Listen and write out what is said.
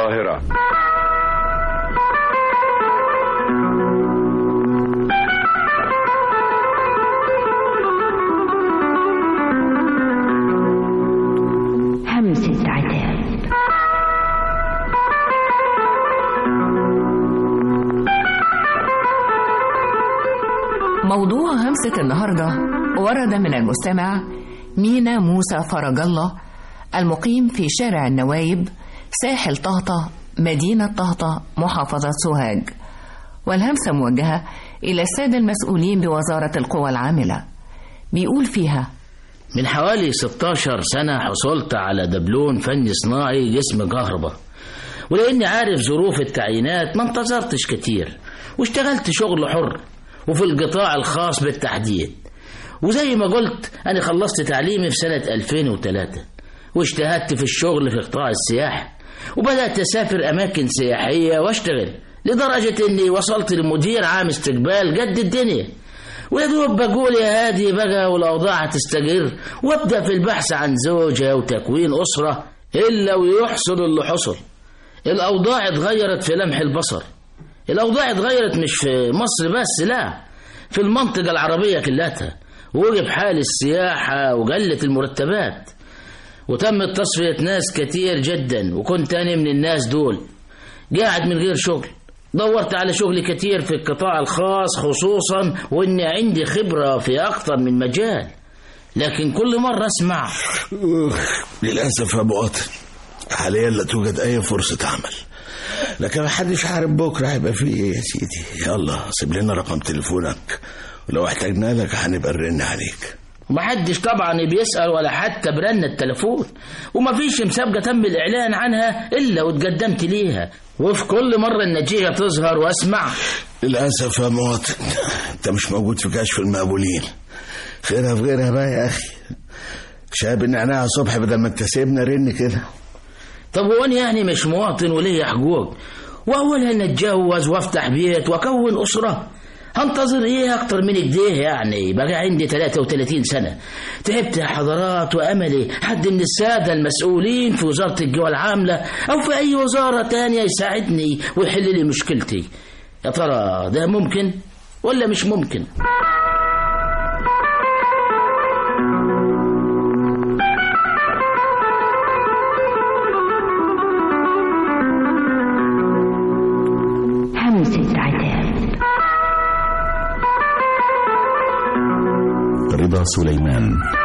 القاهرة. همسة عتاب. موضوع همسة النهاردة ورد من المستمع مينا موسى فرج الله، المقيم في شارع النوايب، ساحل طهطة، مدينة طهطة، محافظة سوهاج. والهمسة موجهة إلى السادة المسؤولين بوزارة القوى العاملة. بيقول فيها: من حوالي 16 سنة حصلت على دبلون فني صناعي جسم كهرباء، ولأني عارف ظروف التعيينات ما انتظرتش كتير واشتغلت شغل حر وفي القطاع الخاص بالتحديد. وزي ما قلت أنا خلصت تعليمي في سنة 2003 واجتهدت في الشغل في قطاع السياحة، وبدأت أسافر أماكن سياحية واشتغل لدرجة أني وصلت لمدير عام استقبال قد الدنيا. ويدوب بقول يا هادي بقى والأوضاع هتستقر وابدأ في البحث عن زوجة وتكوين أسرة، إلا ويحصل اللي حصل. الأوضاع اتغيرت في لمح البصر. الأوضاع اتغيرت مش في مصر بس، لا، في المنطقة العربية كلها. ووقف حال السياحة وقلت المرتبات، وتمت تصفية ناس كتير جدا، وكنت أنا من الناس دول قاعد من غير شغل. دورت على شغل كتير في القطاع الخاص، خصوصا وإني عندي خبرة في أكثر من مجال، لكن كل مرة أسمع للأسف يا مواطن حاليا لا توجد أي فرصة عمل، لكن محدش عارف بكرة هيبقى فيه إيه يا سيدي. يلا سيب لنا رقم تليفونك ولو احتاجنا لك هنبقى نرن عليك. ومحدش طبعا بيسأل ولا حتى برن التليفون، ومفيش مسابقة تم الإعلان عنها إلا واتقدمت ليها، وفي كل مرة النتيجة تظهر واسمع للأسف يا مواطن انت مش موجود في كشف المقبولين. خيرها في غيرها بقى يا أخي، شاب النعناع الصبح بدل ما انت سيبنا رن كده. طب وانا يعني مش مواطن وليه حقوق؟ وأولها نتجوز وافتح بيت واكون أسرة، هنتظر ايه اكتر من كده؟ يعني بقى عندي 33 سنة، تعبت يا حضرات، واملي حد من السادة المسؤولين في وزارة القوى العاملة او في اي وزارة تانية يساعدني ويحل لي مشكلتي. يا ترى ده ممكن ولا مش ممكن؟ همسة عتاب. رضا سليمان.